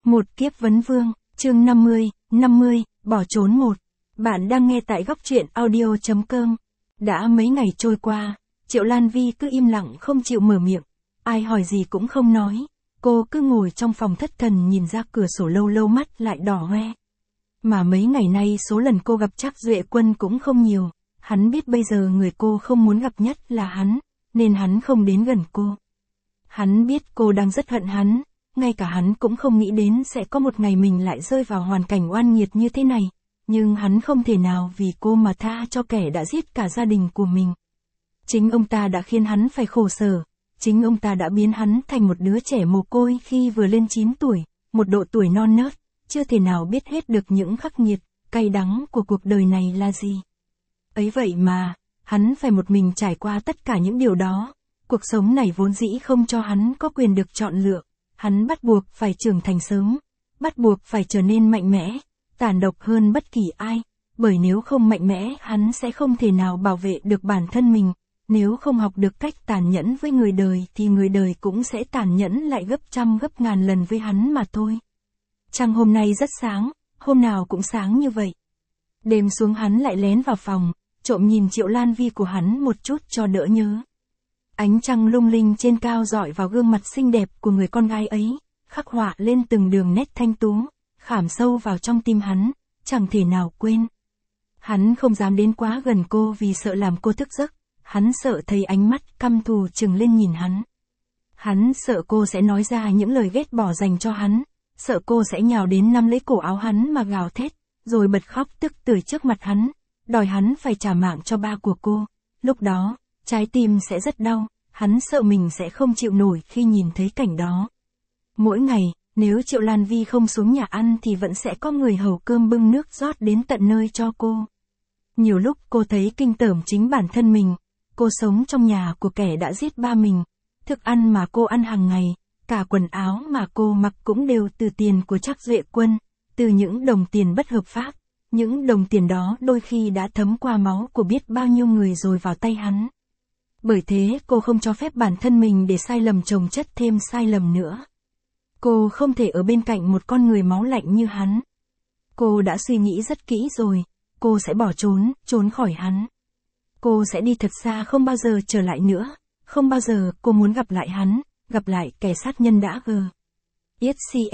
Một kiếp vấn vương, chương 50, bỏ trốn một. Bạn đang nghe tại góc truyện audio.com. Đã mấy ngày trôi qua, Triệu Lan Vi cứ im lặng không chịu mở miệng. Ai hỏi gì cũng không nói. Cô cứ ngồi trong phòng thất thần nhìn ra cửa sổ, lâu lâu mắt lại đỏ hoe. Mà mấy ngày nay số lần cô gặp Trác Duệ Quân cũng không nhiều. Hắn biết bây giờ người cô không muốn gặp nhất là hắn, nên hắn không đến gần cô. Hắn biết cô đang rất hận hắn. Ngay cả hắn cũng không nghĩ đến sẽ có một ngày mình lại rơi vào hoàn cảnh oan nghiệt như thế này. Nhưng hắn không thể nào vì cô mà tha cho kẻ đã giết cả gia đình của mình. Chính ông ta đã khiến hắn phải khổ sở. Chính ông ta đã biến hắn thành một đứa trẻ mồ côi khi vừa lên 9 tuổi, một độ tuổi non nớt, chưa thể nào biết hết được những khắc nghiệt, cay đắng của cuộc đời này là gì. Ấy vậy mà, hắn phải một mình trải qua tất cả những điều đó. Cuộc sống này vốn dĩ không cho hắn có quyền được chọn lựa. Hắn bắt buộc phải trưởng thành sớm, bắt buộc phải trở nên mạnh mẽ, tàn độc hơn bất kỳ ai, bởi nếu không mạnh mẽ hắn sẽ không thể nào bảo vệ được bản thân mình, nếu không học được cách tàn nhẫn với người đời thì người đời cũng sẽ tàn nhẫn lại gấp trăm gấp ngàn lần với hắn mà thôi. Trăng hôm nay rất sáng, hôm nào cũng sáng như vậy. Đêm xuống hắn lại lén vào phòng, trộm nhìn Triệu Lan Vi của hắn một chút cho đỡ nhớ. Ánh trăng lung linh trên cao rọi vào gương mặt xinh đẹp của người con gái ấy, khắc họa lên từng đường nét thanh tú, khảm sâu vào trong tim hắn, chẳng thể nào quên. Hắn không dám đến quá gần cô vì sợ làm cô thức giấc, hắn sợ thấy ánh mắt căm thù trừng lên nhìn hắn. Hắn sợ cô sẽ nói ra những lời ghét bỏ dành cho hắn, sợ cô sẽ nhào đến nắm lấy cổ áo hắn mà gào thét, rồi bật khóc tức tưởi trước mặt hắn, đòi hắn phải trả mạng cho ba của cô. Lúc đó, trái tim sẽ rất đau, hắn sợ mình sẽ không chịu nổi khi nhìn thấy cảnh đó. Mỗi ngày, nếu Triệu Lan Vi không xuống nhà ăn thì vẫn sẽ có người hầu cơm bưng nước rót đến tận nơi cho cô. Nhiều lúc cô thấy kinh tởm chính bản thân mình, cô sống trong nhà của kẻ đã giết ba mình, thức ăn mà cô ăn hàng ngày, cả quần áo mà cô mặc cũng đều từ tiền của Trác Duệ Quân, từ những đồng tiền bất hợp pháp. Những đồng tiền đó đôi khi đã thấm qua máu của biết bao nhiêu người rồi vào tay hắn. Bởi thế cô không cho phép bản thân mình để sai lầm chồng chất thêm sai lầm nữa. Cô không thể ở bên cạnh một con người máu lạnh như hắn. Cô đã suy nghĩ rất kỹ rồi, cô sẽ bỏ trốn khỏi hắn. Cô sẽ đi thật xa, không bao giờ trở lại nữa, không bao giờ cô muốn gặp lại hắn, gặp lại kẻ sát nhân đã giết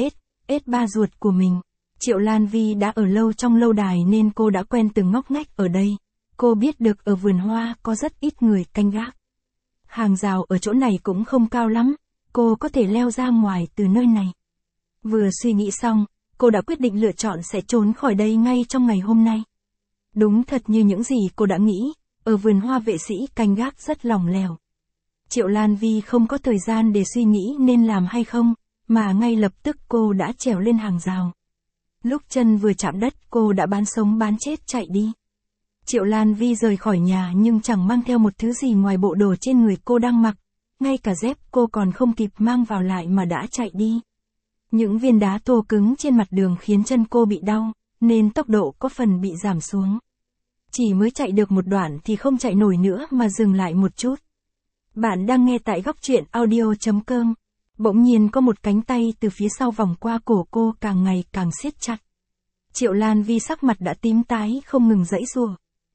ba ruột của mình. Triệu Lan Vi đã ở lâu trong lâu đài nên cô đã quen từng ngóc ngách ở đây. Cô biết được ở vườn hoa có rất ít người canh gác. Hàng rào ở chỗ này cũng không cao lắm, cô có thể leo ra ngoài từ nơi này. Vừa suy nghĩ xong, cô đã quyết định lựa chọn sẽ trốn khỏi đây ngay trong ngày hôm nay. Đúng thật như những gì cô đã nghĩ, ở vườn hoa vệ sĩ canh gác rất lỏng lẻo. Triệu Lan Vi không có thời gian để suy nghĩ nên làm hay không, mà ngay lập tức cô đã trèo lên hàng rào. Lúc chân vừa chạm đất cô đã bán sống bán chết chạy đi. Triệu Lan Vi rời khỏi nhà nhưng chẳng mang theo một thứ gì ngoài bộ đồ trên người cô đang mặc, ngay cả dép cô còn không kịp mang vào lại mà đã chạy đi. Những viên đá thô cứng trên mặt đường khiến chân cô bị đau, nên tốc độ có phần bị giảm xuống. Chỉ mới chạy được một đoạn thì không chạy nổi nữa mà dừng lại một chút. Bạn đang nghe tại góc truyện audio.com. Bỗng nhiên có một cánh tay từ phía sau vòng qua cổ cô càng ngày càng siết chặt. Triệu Lan Vi sắc mặt đã tím tái không ngừng giãy giụa.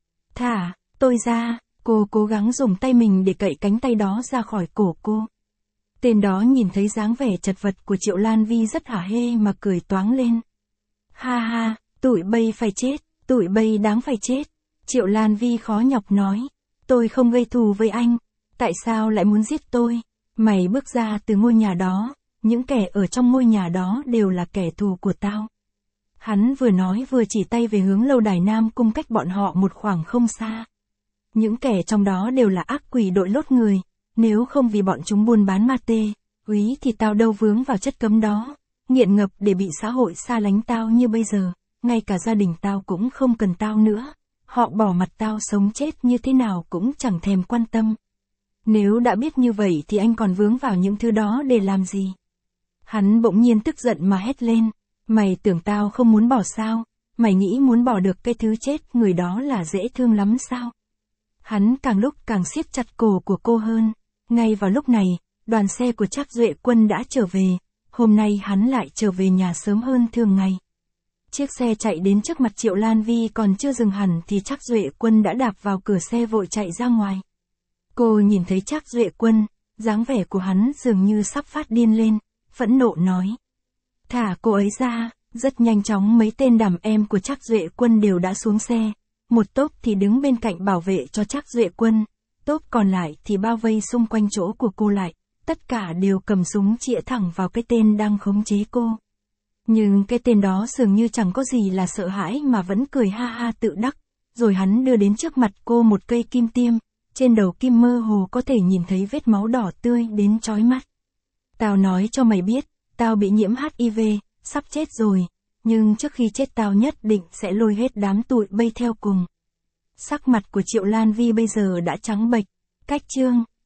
Thả tôi ra, cô cố gắng dùng tay mình để cậy cánh tay đó ra khỏi cổ cô. Tên đó nhìn thấy dáng vẻ chật vật của Triệu Lan Vi rất hả hê mà cười toáng lên. Ha ha, tụi bay phải chết, tụi bay đáng phải chết. Triệu Lan Vi khó nhọc nói. Tôi không gây thù với anh, tại sao lại muốn giết tôi? Mày bước ra từ ngôi nhà đó, những kẻ ở trong ngôi nhà đó đều là kẻ thù của tao. Hắn vừa nói vừa chỉ tay về hướng lâu đài Nam Cung cách bọn họ một khoảng không xa. Những kẻ trong đó đều là ác quỷ đội lốt người, nếu không vì bọn chúng buôn bán ma tê, úy thì tao đâu vướng vào chất cấm đó, nghiện ngập để bị xã hội xa lánh tao như bây giờ, ngay cả gia đình tao cũng không cần tao nữa, họ bỏ mặt tao sống chết như thế nào cũng chẳng thèm quan tâm. Nếu đã biết như vậy thì anh còn vướng vào những thứ đó để làm gì? Hắn bỗng nhiên tức giận mà hét lên. Mày tưởng tao không muốn bỏ sao? Mày nghĩ muốn bỏ được cái thứ chết người đó là dễ thương lắm sao? Hắn càng lúc càng siết chặt cổ của cô hơn. Ngay vào lúc này, đoàn xe của Trác Duệ Quân đã trở về. hôm nay hắn lại trở về nhà sớm hơn thường ngày. Chiếc xe chạy đến trước mặt Triệu Lan Vi còn chưa dừng hẳn thì Trác Duệ Quân đã đạp vào cửa xe vội chạy ra ngoài. Cô nhìn thấy Trác Duệ Quân, dáng vẻ của hắn dường như sắp phát điên lên, phẫn nộ nói. Thả cô ấy ra. Rất nhanh chóng mấy tên đàn em của Trác Duệ Quân đều đã xuống xe. Một tốp thì đứng bên cạnh bảo vệ cho Trác Duệ Quân, tốp còn lại thì bao vây xung quanh chỗ của cô lại, tất cả đều cầm súng chĩa thẳng vào cái tên đang khống chế cô. Nhưng cái tên đó dường như chẳng có gì là sợ hãi mà vẫn cười ha ha tự đắc, rồi hắn đưa đến trước mặt cô một cây kim tiêm, trên đầu kim mơ hồ có thể nhìn thấy vết máu đỏ tươi đến chói mắt. Tao nói cho mày biết, tao bị nhiễm HIV, sắp chết rồi, nhưng trước khi chết tao nhất định sẽ lôi hết đám tụi bay theo cùng. Sắc mặt của Triệu Lan Vi bây giờ đã trắng bệch, cách chương.